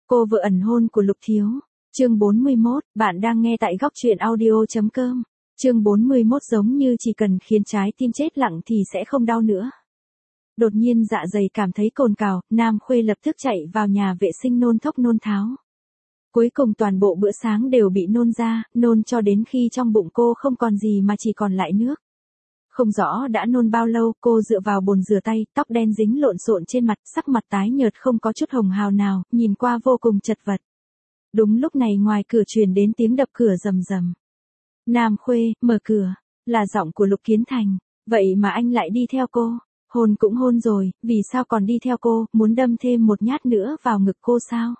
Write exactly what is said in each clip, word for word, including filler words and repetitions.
Cô vợ ẩn hôn của Lục Thiếu. Chương bốn mươi mốt, bạn đang nghe tại góc truyện audio chấm com. Chương bốn mươi mốt giống như chỉ cần khiến trái tim chết lặng thì sẽ không đau nữa. Đột nhiên dạ dày cảm thấy cồn cào, Nam Khuê lập tức chạy vào nhà vệ sinh nôn thốc nôn tháo. Cuối cùng toàn bộ bữa sáng đều bị nôn ra, nôn cho đến khi trong bụng cô không còn gì mà chỉ còn lại nước. Không rõ đã nôn bao lâu, cô dựa vào bồn rửa tay, tóc đen dính lộn xộn trên mặt, sắc mặt tái nhợt không có chút hồng hào nào, nhìn qua vô cùng chật vật. Đúng lúc này ngoài cửa truyền đến tiếng đập cửa rầm rầm. Nam Khuê, mở cửa, là giọng của Lục Kiến Thành, vậy mà anh lại đi theo cô, hôn cũng hôn rồi, vì sao còn đi theo cô, muốn đâm thêm một nhát nữa vào ngực cô sao?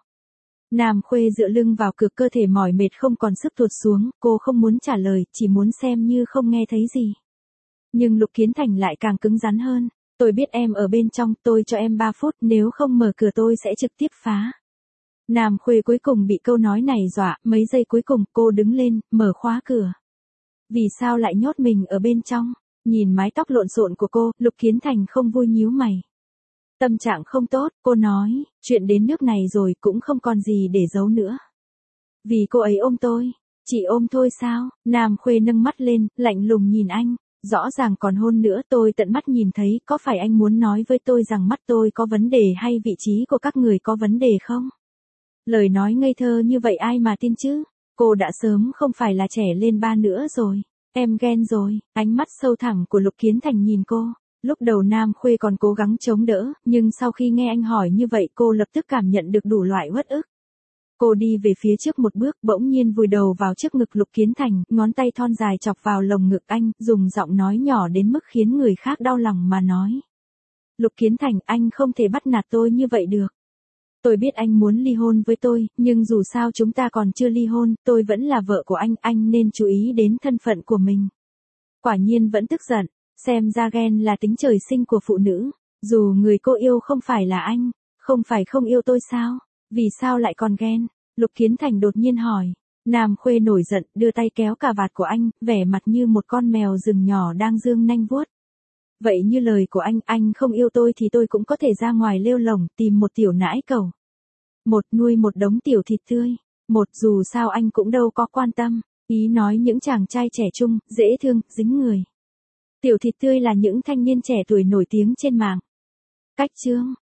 Nam Khuê dựa lưng vào cửa, cơ thể mỏi mệt không còn sức tuột xuống, cô không muốn trả lời, chỉ muốn xem như không nghe thấy gì. Nhưng Lục Kiến Thành lại càng cứng rắn hơn, tôi biết em ở bên trong, tôi cho em ba phút, nếu không mở cửa tôi sẽ trực tiếp phá. Nam Khuê cuối cùng bị câu nói này dọa, mấy giây cuối cùng cô đứng lên, mở khóa cửa. Vì sao lại nhốt mình ở bên trong? Nhìn mái tóc lộn xộn của cô, Lục Kiến Thành không vui nhíu mày. Tâm trạng không tốt, cô nói, chuyện đến nước này rồi cũng không còn gì để giấu nữa. Vì cô ấy ôm tôi, chỉ ôm thôi sao? Nam Khuê nâng mắt lên, lạnh lùng nhìn anh, rõ ràng còn hôn nữa, tôi tận mắt nhìn thấy, có phải anh muốn nói với tôi rằng mắt tôi có vấn đề hay vị trí của các người có vấn đề không? Lời nói ngây thơ như vậy ai mà tin chứ? Cô đã sớm không phải là trẻ lên ba nữa rồi. Em ghen rồi. Ánh mắt sâu thẳm của Lục Kiến Thành nhìn cô. Lúc đầu Nam Khuê còn cố gắng chống đỡ, nhưng sau khi nghe anh hỏi như vậy cô lập tức cảm nhận được đủ loại uất ức. Cô đi về phía trước một bước, bỗng nhiên vùi đầu vào trước ngực Lục Kiến Thành, ngón tay thon dài chọc vào lồng ngực anh, dùng giọng nói nhỏ đến mức khiến người khác đau lòng mà nói. Lục Kiến Thành, anh không thể bắt nạt tôi như vậy được. Tôi biết anh muốn ly hôn với tôi, nhưng dù sao chúng ta còn chưa ly hôn, tôi vẫn là vợ của anh, anh nên chú ý đến thân phận của mình. Quả nhiên vẫn tức giận, xem ra ghen là tính trời sinh của phụ nữ, dù người cô yêu không phải là anh, không phải không yêu tôi sao, vì sao lại còn ghen? Lục Kiến Thành đột nhiên hỏi. Nam Khuê nổi giận, đưa tay kéo cà vạt của anh, vẻ mặt như một con mèo rừng nhỏ đang giương nanh vuốt. Vậy như lời của anh, anh không yêu tôi thì tôi cũng có thể ra ngoài lêu lổng, tìm một tiểu nãi cẩu. Một, nuôi một đống tiểu thịt tươi. Một, dù sao anh cũng đâu có quan tâm. Ý nói những chàng trai trẻ trung, dễ thương, dính người. Tiểu thịt tươi là những thanh niên trẻ tuổi nổi tiếng trên mạng. Cách chương,